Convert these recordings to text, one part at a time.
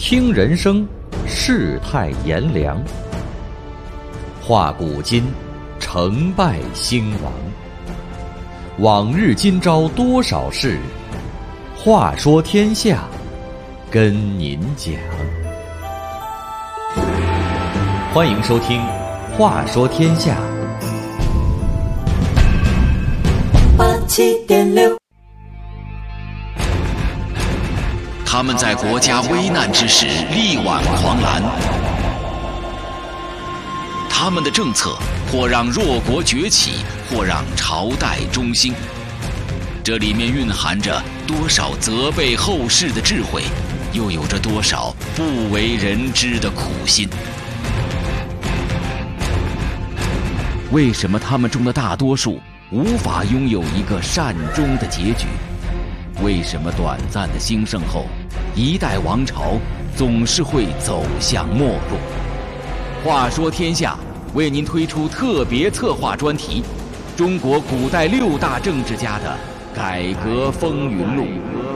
听人生，世态炎凉；话古今，成败兴亡。往日今朝多少事，话说天下，跟您讲。欢迎收听《话说天下》。 87.6， 他们在国家危难之时力挽狂澜，他们的政策或让弱国崛起，或让朝代中兴。这里面蕴含着多少责备后世的智慧，又有着多少不为人知的苦心。为什么他们中的大多数无法拥有一个善终的结局？为什么短暂的兴盛后，一代王朝总是会走向没落？话说天下为您推出特别策划专题：中国古代6大政治家的改革风云录。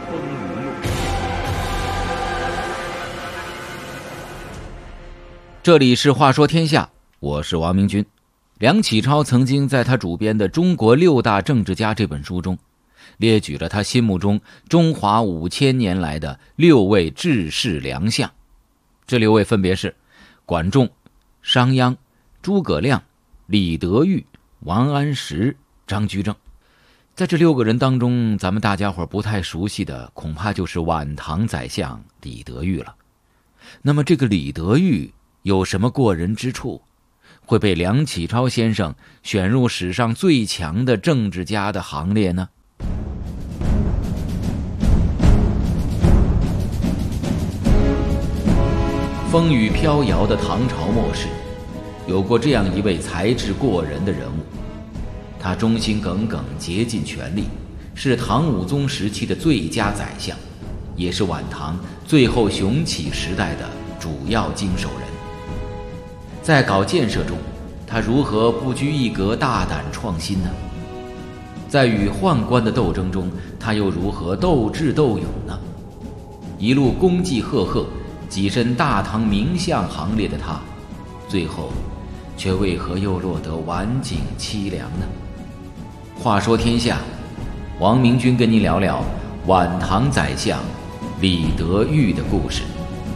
这里是话说天下，我是王明君。梁启超曾经在他主编的《中国6大政治家》这本书中，列举了他心目中中华5000年来的6位治世良相。这6位分别是管仲、商鞅、诸葛亮、李德裕、王安石、张居正。在这6个人当中，咱们大家伙不太熟悉的恐怕就是晚唐宰相李德裕了。那么这个李德裕有什么过人之处，会被梁启超先生选入史上最强的政治家的行列呢？风雨飘摇的唐朝末世，有过这样一位才智过人的人物，他忠心耿耿，竭尽全力，是唐武宗时期的最佳宰相，也是晚唐最后雄起时代的主要经手人。在搞建设中，他如何不拘一格，大胆创新呢？在与宦官的斗争中，他又如何斗智斗勇呢？一路功绩赫赫，跻身大唐名相行列的他，最后却为何又落得晚景凄凉呢？话说天下，王明君跟您聊聊晚唐宰相李德裕的故事。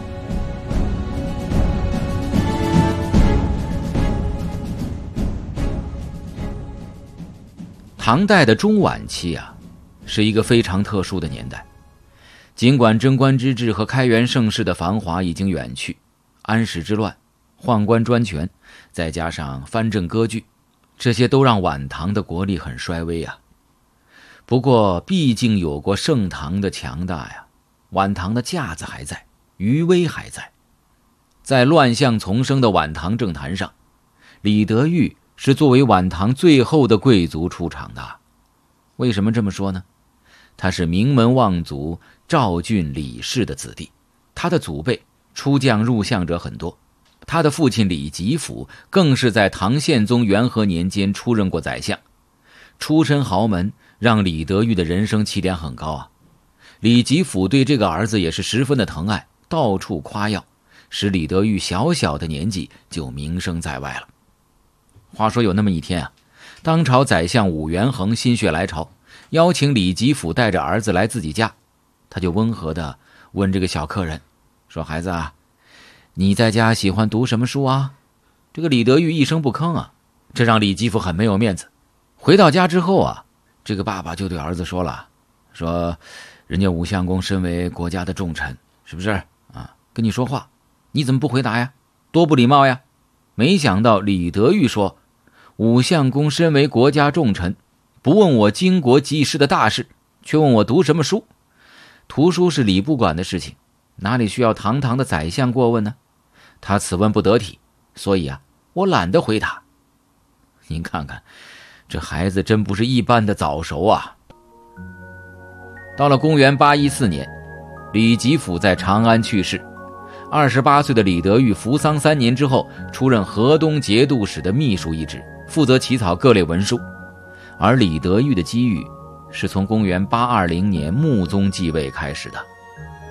唐代的中晚期是一个非常特殊的年代。尽管贞观之治和开元盛世的繁华已经远去，安史之乱、宦官专权，再加上藩镇割据，这些都让晚唐的国力很衰微不过毕竟有过盛唐的强大晚唐的架子还在，余威还在。在乱象丛生的晚唐政坛上，李德裕是作为晚唐最后的贵族出场的。为什么这么说呢？他是名门望族赵郡李氏的子弟，他的祖辈出将入相者很多，他的父亲李吉甫更是在唐宪宗元和年间出任过宰相。出身豪门让李德裕的人生起点很高李吉甫对这个儿子也是十分的疼爱，到处夸耀，使李德裕小小的年纪就名声在外了。话说有那么一天当朝宰相武元衡心血来潮，邀请李吉甫带着儿子来自己家。他就温和地问这个小客人说：“孩子你在家喜欢读什么书这个李德裕一声不吭这让李吉甫很没有面子。回到家之后这个爸爸就对儿子说了，说人家武相公身为国家的重臣，是不是跟你说话你怎么不回答呀？多不礼貌呀。没想到李德裕说，武相公身为国家重臣，不问我经国济世的大事，却问我读什么书。图书是礼部管的事情，哪里需要堂堂的宰相过问呢？他此问不得体，所以我懒得回答。您看看，这孩子真不是一般的早熟到了公元814年，李吉甫在长安去世。28岁的李德裕服丧3年之后，出任河东节度使的秘书一职，负责起草各类文书。而李德裕的机遇是从公元820年穆宗继位开始的。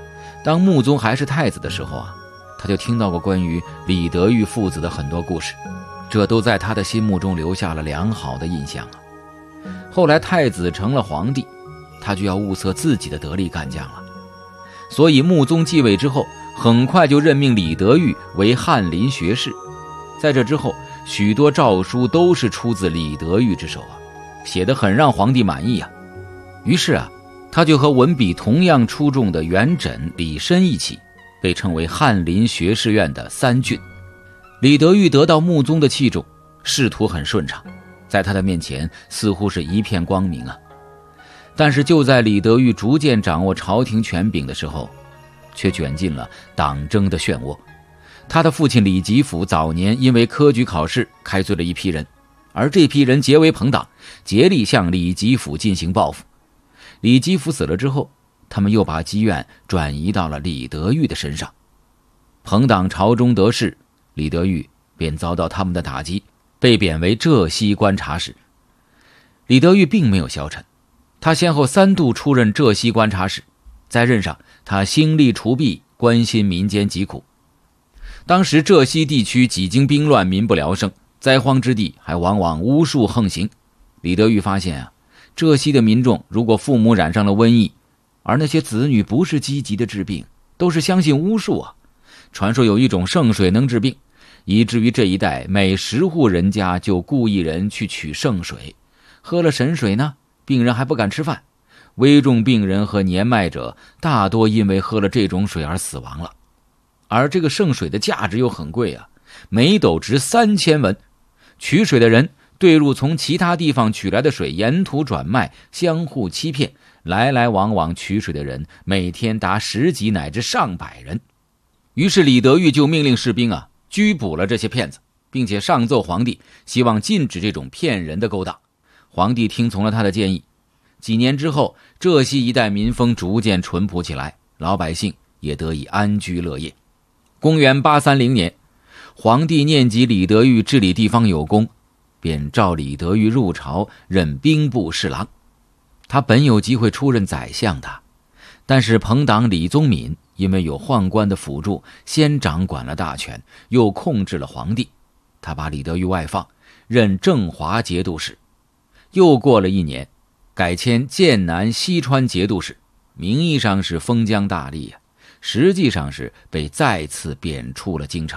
当穆宗还是太子的时候啊，他就听到过关于李德裕父子的很多故事，这都在他的心目中留下了良好的印象啊。后来太子成了皇帝，他就要物色自己的得力干将了，所以穆宗继位之后，很快就任命李德裕为翰林学士。在这之后，许多诏书都是出自李德裕之手啊，写得很让皇帝满意啊。于是啊，他就和文笔同样出众的元稹、李绅一起，被称为翰林学士院的三俊。李德裕得到穆宗的器重，仕途很顺畅，在他的面前似乎是一片光明啊。但是就在李德裕逐渐掌握朝廷权柄的时候，却卷进了党争的漩涡。他的父亲李吉甫早年因为科举考试开罪了一批人，而这批人结为朋党，竭力向李吉甫进行报复。李吉甫死了之后，他们又把积怨转移到了李德裕的身上。朋党朝中得势，李德裕便遭到他们的打击，被贬为浙西观察使。李德裕并没有消沉，他先后3度出任浙西观察使，在任上他兴利除弊，关心民间疾苦。当时浙西地区几经兵乱，民不聊生，灾荒之地还往往巫术横行。李德裕发现啊，浙西的民众如果父母染上了瘟疫，而那些子女不是积极的治病，都是相信巫术啊。传说有一种圣水能治病，以至于这一带每10户人家就雇一人去取圣水，喝了神水呢，病人还不敢吃饭。危重病人和年迈者大多因为喝了这种水而死亡了。而这个圣水的价值又很贵啊，每斗值3000文。取水的人兑入从其他地方取来的水，沿途转卖，相互欺骗，来来往往取水的人每天达10几乃至上百人。于是李德裕就命令士兵啊拘捕了这些骗子，并且上奏皇帝，希望禁止这种骗人的勾当。皇帝听从了他的建议。几年之后，浙西一带民风逐渐淳朴起来，老百姓也得以安居乐业。公元830年，皇帝念及李德裕治理地方有功，便召李德裕入朝任兵部侍郎。他本有机会出任宰相的，但是朋党李宗闵因为有宦官的辅助，先掌管了大权，又控制了皇帝。他把李德裕外放，任正华节度使。又过了1年，改迁剑南西川节度使，名义上是封疆大吏啊，实际上是被再次贬出了京城。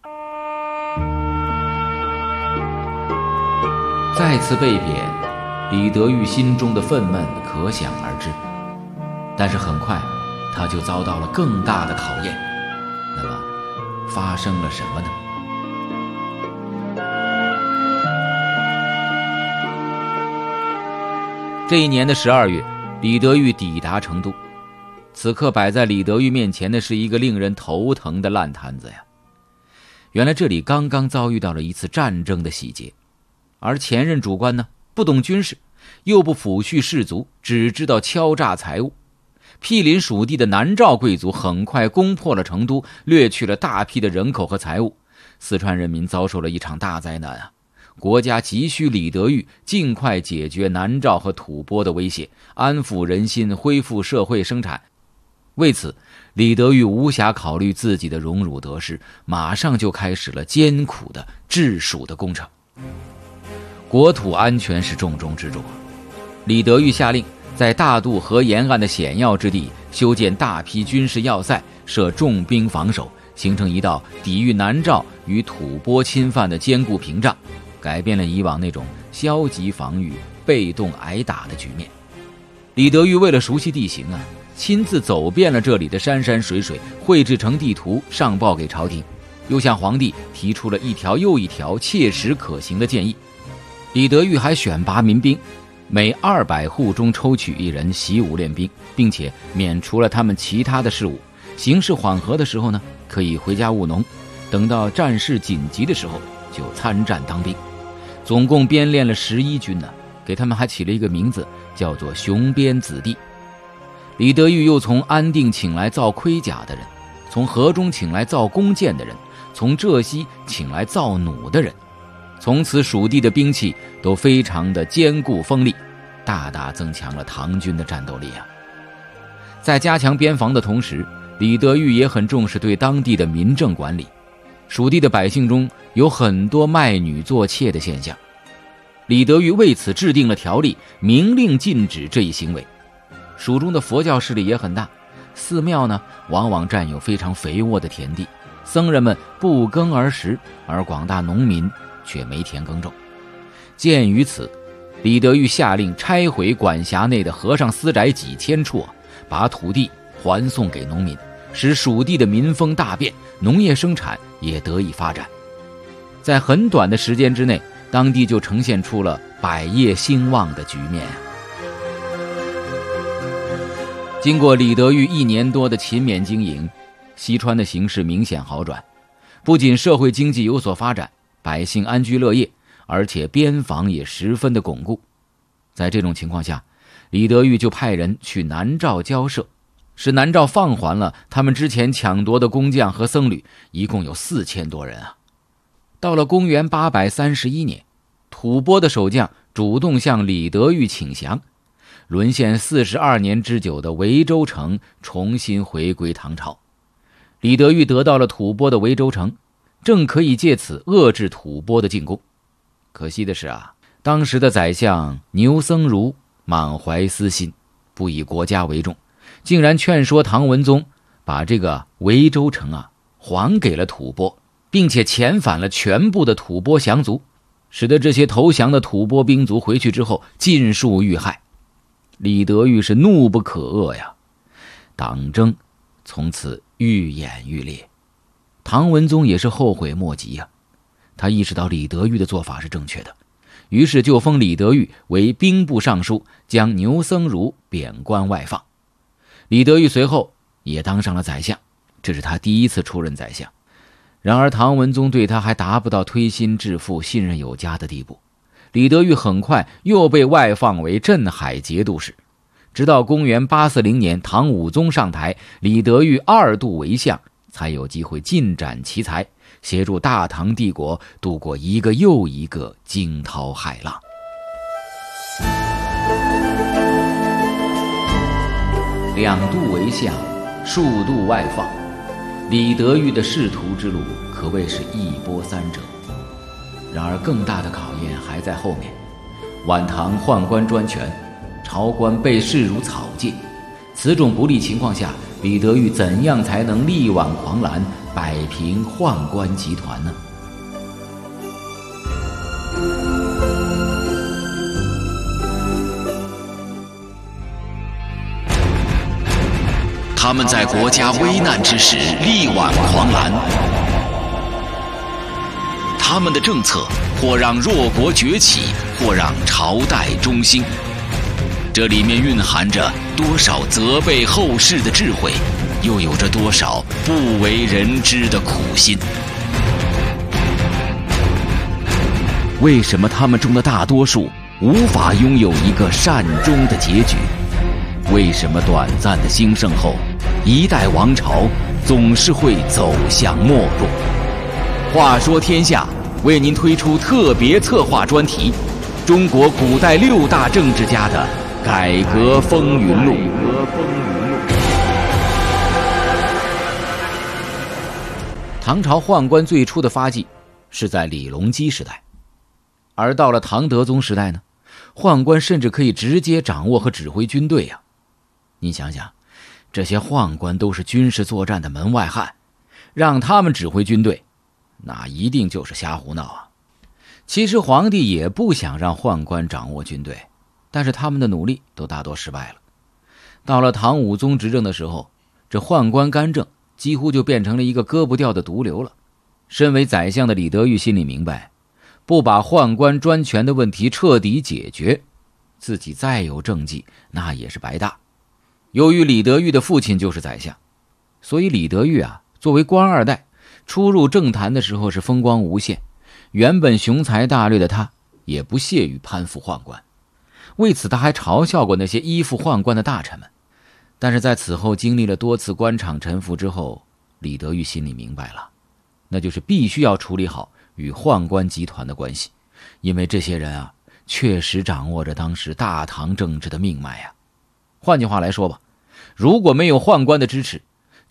再次被贬，李德裕心中的愤懑可想而知。但是很快他就遭到了更大的考验。那么发生了什么呢？这一年的12月，李德裕抵达成都。此刻摆在李德裕面前的是一个令人头疼的烂摊子呀。原来这里刚刚遭遇到了一次战争的洗劫，而前任主官呢，不懂军事，又不抚恤士卒，只知道敲诈财物。毗邻属地的南诏贵族很快攻破了成都，掠去了大批的人口和财物。四川人民遭受了一场大灾难啊！国家急需李德裕尽快解决南诏和吐蕃的威胁，安抚人心，恢复社会生产。为此，李德裕无暇考虑自己的荣辱得失，马上就开始了艰苦的治蜀的工程。国土安全是重中之重。李德裕下令在大渡河沿岸的险要之地修建大批军事要塞，设重兵防守，形成一道抵御南诏与吐蕃侵犯的坚固屏障，改变了以往那种消极防御、被动挨打的局面。李德裕为了熟悉地形啊，亲自走遍了这里的山山水水，绘制成地图上报给朝廷，又向皇帝提出了一条又一条切实可行的建议。李德裕还选拔民兵，每200户中抽取1人习武练兵，并且免除了他们其他的事务。形势缓和的时候呢，可以回家务农，等到战事紧急的时候就参战当兵。总共编练了11军呢，给他们还起了一个名字，叫做雄边子弟。李德裕又从安定请来造盔甲的人，从河中请来造弓箭的人，从浙西请来造弩的人。从此蜀地的兵器都非常的坚固锋利，大大增强了唐军的战斗力啊。在加强边防的同时， 李德裕也很重视对当地的民政管理，蜀地的百姓中有很多卖女做妾的现象。李德裕为此制定了条例，明令禁止这一行为。蜀中的佛教势力也很大，寺庙呢往往占有非常肥沃的田地，僧人们不耕而食，而广大农民却没田耕种。鉴于此，李德裕下令拆毁管辖内的和尚私宅几千处，把土地还送给农民，使蜀地的民风大变，农业生产也得以发展。在很短的时间之内，当地就呈现出了百业兴旺的局面。经过李德裕1年多的勤勉经营，西川的形势明显好转，不仅社会经济有所发展，百姓安居乐业，而且边防也十分的巩固。在这种情况下，李德裕就派人去南诏交涉，使南诏放还了他们之前抢夺的工匠和僧侣，一共有4000多人啊。到了公元831年，吐蕃的守将主动向李德裕请降，沦陷42年之久的维州城重新回归唐朝。李德裕得到了吐蕃的维州城，正可以借此遏制吐蕃的进攻。可惜的是当时的宰相牛僧孺满怀私心，不以国家为重，竟然劝说唐文宗把这个维州城还给了吐蕃，并且遣返了全部的吐蕃降卒，使得这些投降的吐蕃兵卒回去之后尽数遇害。李德裕是怒不可遏呀，党争从此愈演愈烈。唐文宗也是后悔莫及呀，他意识到李德裕的做法是正确的，于是就封李德裕为兵部尚书，将牛僧孺贬官外放。李德裕随后也当上了宰相，这是他第一次出任宰相。然而唐文宗对他还达不到推心置腹、信任有加的地步。李德裕很快又被外放为镇海节度使，直到公元840年唐武宗上台，李德裕2度为相，才有机会尽展奇才，协助大唐帝国度过一个又一个惊涛骇浪。2度为相，数度外放，李德裕的仕途之路可谓是一波三折。然而更大的考验还在后面。晚唐宦官专权，朝官被视如草芥，此种不利情况下，李德裕怎样才能力挽狂澜，摆平宦官集团呢？ 他们在国家危难之时力挽狂澜，他们的政策或让弱国崛起，或让朝代中兴，这里面蕴含着多少责备后世的智慧，又有着多少不为人知的苦心。为什么他们中的大多数无法拥有一个善终的结局？为什么短暂的兴盛后，一代王朝总是会走向没落？话说天下为您推出特别策划专题：中国古代6大政治家的改革风云录。唐朝宦官最初的发迹是在李隆基时代，而到了唐德宗时代呢，宦官甚至可以直接掌握和指挥军队呀。你想想，这些宦官都是军事作战的门外汉，让他们指挥军队，那一定就是瞎胡闹啊。其实皇帝也不想让宦官掌握军队，但是他们的努力都大多失败了。到了唐武宗执政的时候，这宦官干政几乎就变成了一个割不掉的毒瘤了。身为宰相的李德裕心里明白，不把宦官专权的问题彻底解决，自己再有政绩那也是白搭。由于李德裕的父亲就是宰相，所以李德裕作为官二代，初入政坛的时候是风光无限。原本雄才大略的他也不屑于攀附宦官，为此他还嘲笑过那些依附宦官的大臣们。但是在此后经历了多次官场沉浮之后，李德裕心里明白了，那就是必须要处理好与宦官集团的关系，因为这些人确实掌握着当时大唐政治的命脉呀。换句话来说吧，如果没有宦官的支持，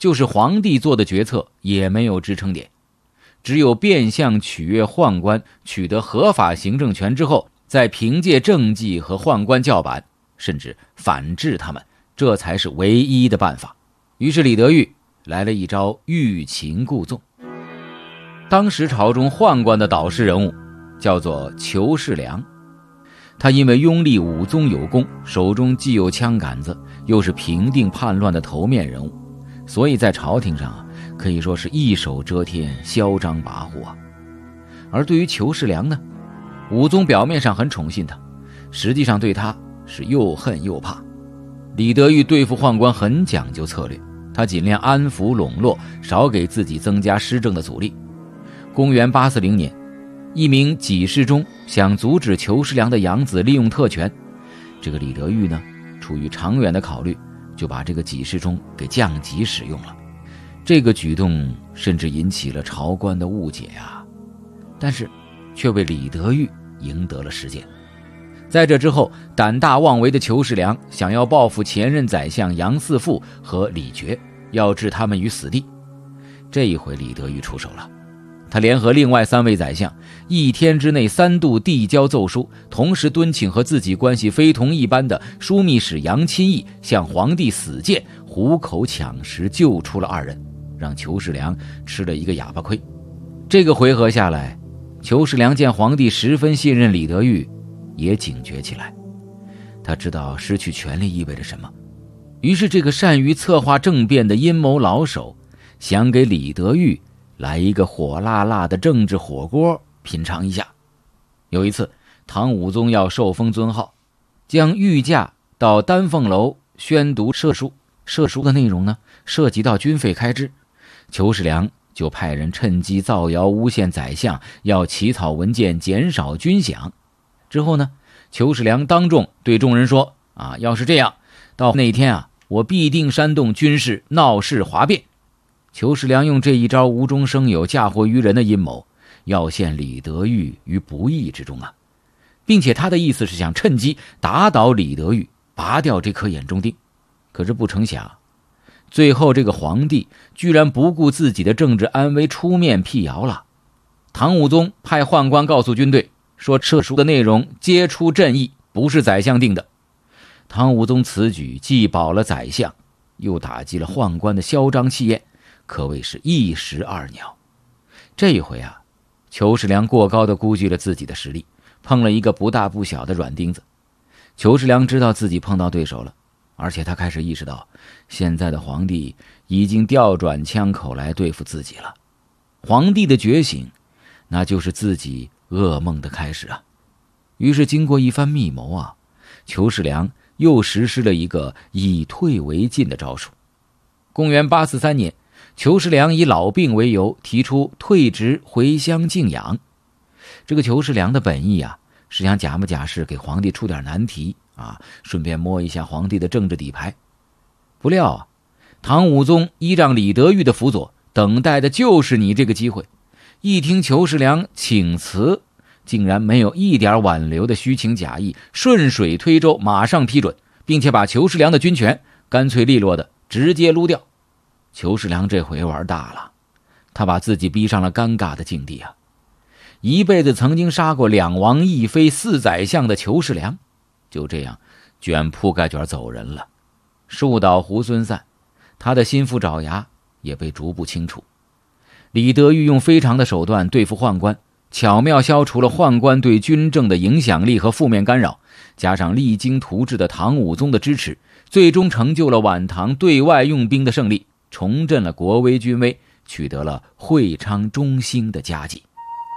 就是皇帝做的决策也没有支撑点，只有变相取悦宦官，取得合法行政权之后，再凭借政绩和宦官叫板，甚至反制他们，这才是唯一的办法。于是李德裕来了一招欲擒故纵。当时朝中宦官的导师人物叫做裘世良，他因为拥立武宗有功，手中既有枪杆子，又是平定叛乱的头面人物，所以在朝廷上可以说是一手遮天，嚣张跋扈啊。而对于裘世良呢，武宗表面上很宠信他，实际上对他是又恨又怕。李德裕对付宦官很讲究策略，他尽量安抚笼络，少给自己增加施政的阻力。公元840年，一名给事中想阻止裘世良的养子利用特权，这个李德裕呢，出于长远的考虑，就把这个给事中给降级使用了。这个举动甚至引起了朝官的误解啊，但是却为李德裕赢得了时间。在这之后，胆大妄为的裘世良想要报复前任宰相杨嗣富和李傕，要置他们于死地。这一回李德裕出手了，他联合另外3位宰相，一天之内3度递交奏书，同时敦请和自己关系非同一般的枢密使杨钦义向皇帝死谏，虎口抢食救出了2人，让裘世良吃了一个哑巴亏。这个回合下来，裘世良见皇帝十分信任李德裕，也警觉起来。他知道失去权力意味着什么，于是这个善于策划政变的阴谋老手想给李德裕来一个火辣辣的政治火锅品尝一下。有一次，唐武宗要受封尊号，将御驾到丹凤楼宣读赦书，赦书的内容呢，涉及到军费开支，裘世良就派人趁机造谣诬陷宰相，要起草文件减少军饷。之后呢，裘世良当众对众人说要是这样，到那天我必定煽动军士闹事哗变。裘世良用这一招无中生有、嫁祸于人的阴谋，要陷李德裕于不义之中并且他的意思是想趁机打倒李德裕，拔掉这颗眼中钉。可是不成想，最后这个皇帝居然不顾自己的政治安危出面辟谣了。唐武宗派宦官告诉军队说，赦书的内容皆出朕意，不是宰相定的。唐武宗此举既保了宰相，又打击了宦官的嚣张气焰，可谓是一石二鸟。这一回裘世良过高地估计了自己的实力，碰了一个不大不小的软钉子。裘世良知道自己碰到对手了，而且他开始意识到，现在的皇帝已经调转枪口来对付自己了。皇帝的觉醒，那就是自己噩梦的开始于是经过一番密谋裘世良又实施了一个以退为进的招数。公元843年，裘世良以老病为由，提出退职回乡静养。这个裘世良的本意是想假模假式给皇帝出点难题顺便摸一下皇帝的政治底牌。不料唐武宗依仗李德裕的辅佐，等待的就是你这个机会。一听裘世良请辞，竟然没有一点挽留的虚情假意，顺水推舟，马上批准，并且把裘世良的军权干脆利落的直接撸掉。裘世良这回玩大了，他把自己逼上了尴尬的境地一辈子曾经杀过2王1妃4宰相的裘世良，就这样卷铺盖卷走人了。树倒猢狲散，他的心腹爪牙也被逐步清除。李德裕用非常的手段对付宦官，巧妙消除了宦官对军政的影响力和负面干扰，加上励精图治的唐武宗的支持，最终成就了晚唐对外用兵的胜利，重振了国威军威，取得了会昌中兴的佳绩。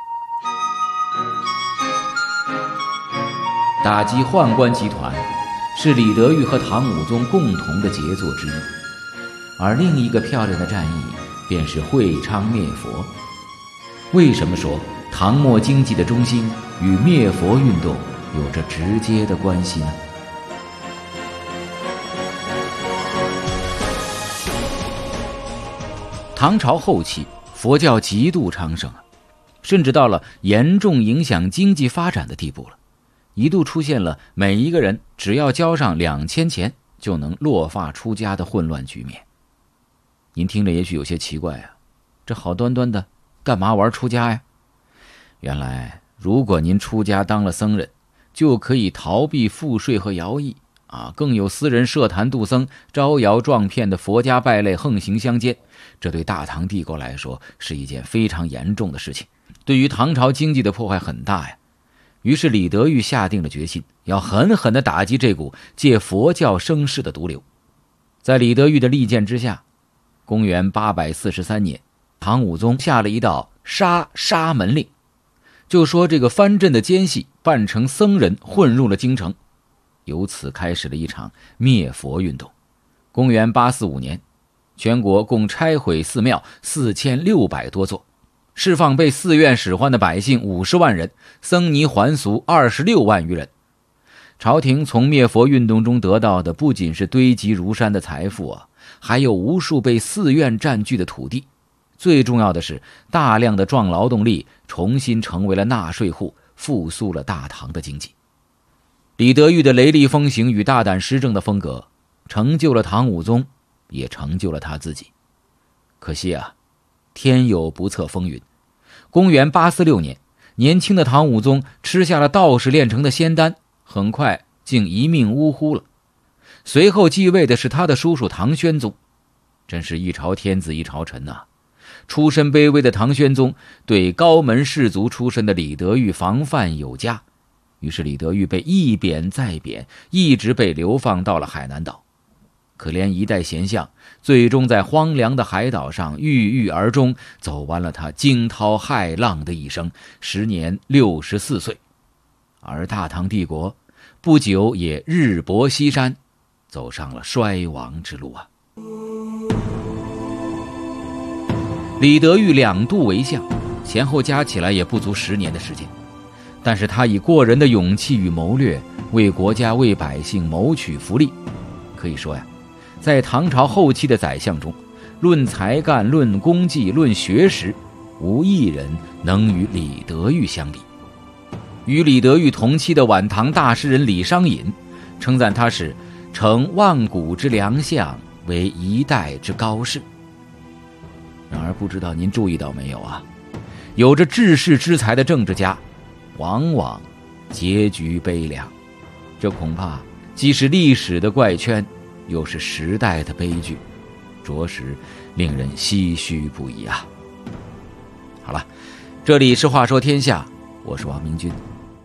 打击宦官集团是李德裕和唐武宗共同的杰作之一，而另一个漂亮的战役便是会昌灭佛。为什么说唐末经济的中兴与灭佛运动有着直接的关系呢？唐朝后期，佛教极度昌盛甚至到了严重影响经济发展的地步了，一度出现了每一个人只要交上2000钱就能落发出家的混乱局面。 您听着也许有些奇怪啊，这好端端的干嘛玩出家呀？原来如果您出家当了僧人，就可以逃避赋税和徭役啊，更有私人设坛度僧、招摇撞骗的佛家败类横行乡间，这对大唐帝国来说是一件非常严重的事情，对于唐朝经济的破坏很大呀。于是李德裕下定了决心，要狠狠地打击这股借佛教生事的毒瘤。在李德裕的力荐之下，公元843年，唐武宗下了一道杀沙门令，就说这个藩镇的奸细扮成僧人混入了京城，由此开始了一场灭佛运动。公元845年，全国共拆毁寺庙4600多座，释放被寺院使唤的百姓50万人，僧尼还俗26万余人。朝廷从灭佛运动中得到的不仅是堆积如山的财富啊，还有无数被寺院占据的土地。最重要的是，大量的壮劳动力重新成为了纳税户，复苏了大唐的经济。李德裕的雷厉风行与大胆施政的风格，成就了唐武宗，也成就了他自己。可惜啊，天有不测风云。公元846年，年轻的唐武宗吃下了道士炼成的仙丹，很快竟一命呜呼了。随后继位的是他的叔叔唐宣宗，真是一朝天子一朝臣呐。出身卑微的唐宣宗对高门士族出身的李德裕防范有加，于是李德裕被一贬再贬，一直被流放到了海南岛。可怜一代贤相，最终在荒凉的海岛上郁郁而终，走完了他惊涛骇浪的一生，时年64岁。而大唐帝国不久也日薄西山，走上了衰亡之路啊。李德裕2度为相，前后加起来也不足10年的时间，但是他以过人的勇气与谋略，为国家为百姓谋取福利。可以说呀，在唐朝后期的宰相中，论才干、论功绩、论学识，无一人能与李德裕相比。与李德裕同期的晚唐大诗人李商隐称赞他是成万古之良相，为一代之高士。然而不知道您注意到没有啊，有着治世之才的政治家往往结局悲凉，这恐怕既是历史的怪圈，又是时代的悲剧，着实令人唏嘘不已啊。好了，这里是话说天下，我是王明君。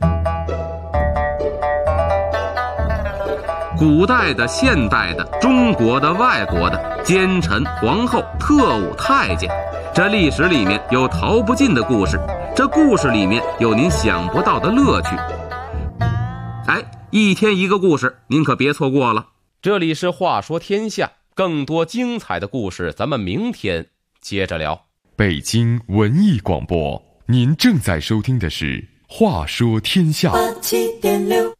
古代的、现代的、中国的、外国的，奸臣、皇后、特务、太监，这历史里面有逃不尽的故事，这故事里面有您想不到的乐趣。哎，一天一个故事，您可别错过了。这里是话说天下，更多精彩的故事咱们明天接着聊。 北京文艺广播，您正在收听的是话说天下87.6。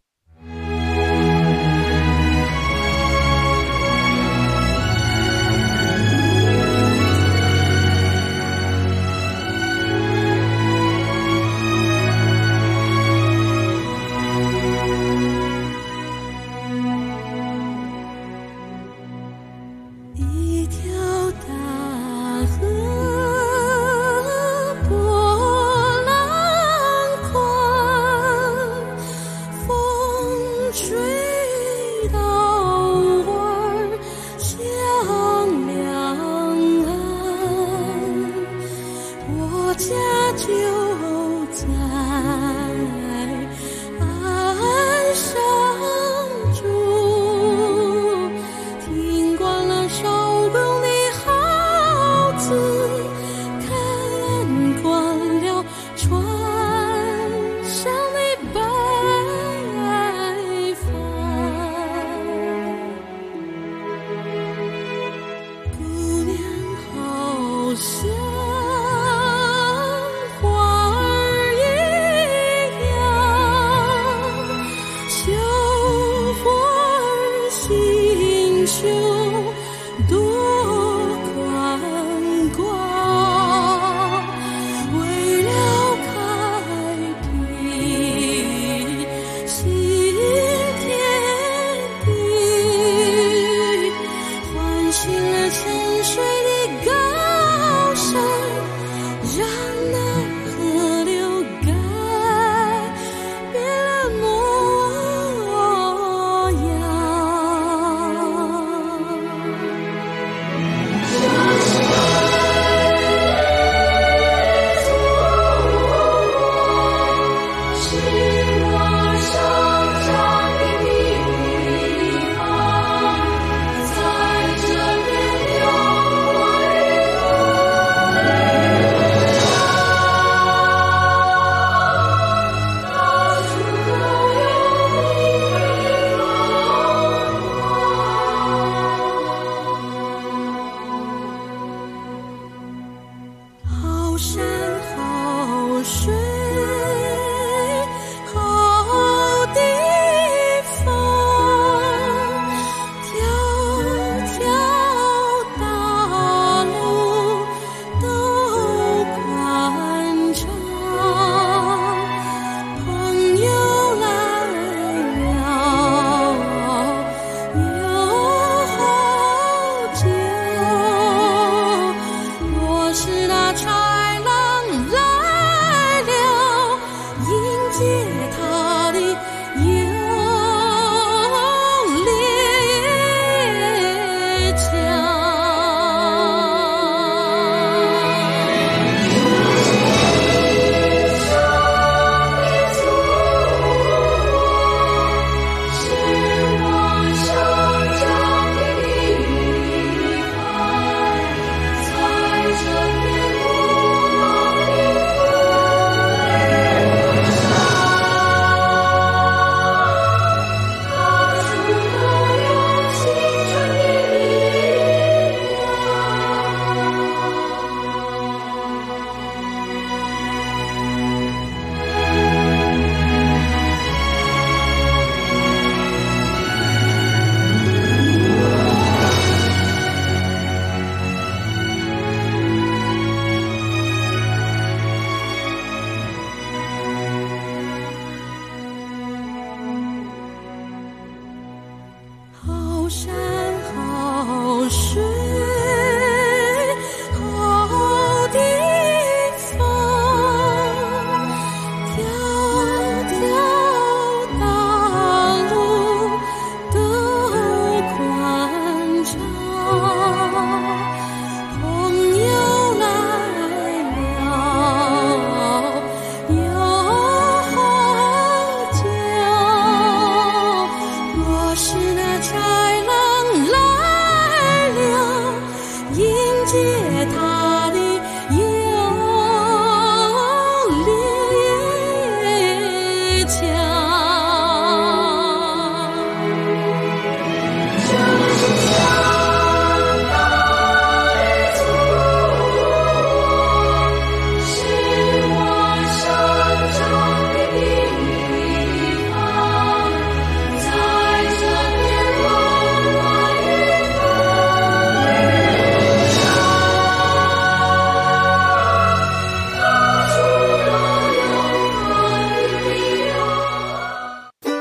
波浪宽，风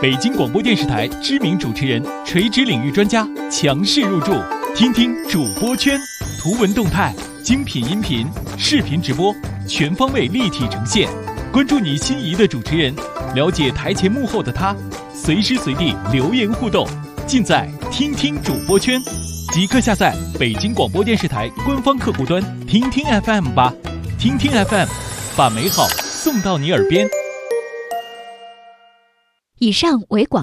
北京广播电视台知名主持人、垂直领域专家强势入驻，听听主播圈，图文动态、精品音频、视频直播，全方位立体呈现。关注你心仪的主持人，了解台前幕后的他，随时随地留言互动，尽在听听主播圈。即刻下载北京广播电视台官方客户端听听 FM 吧，听听 FM， 把美好送到你耳边。 以上为广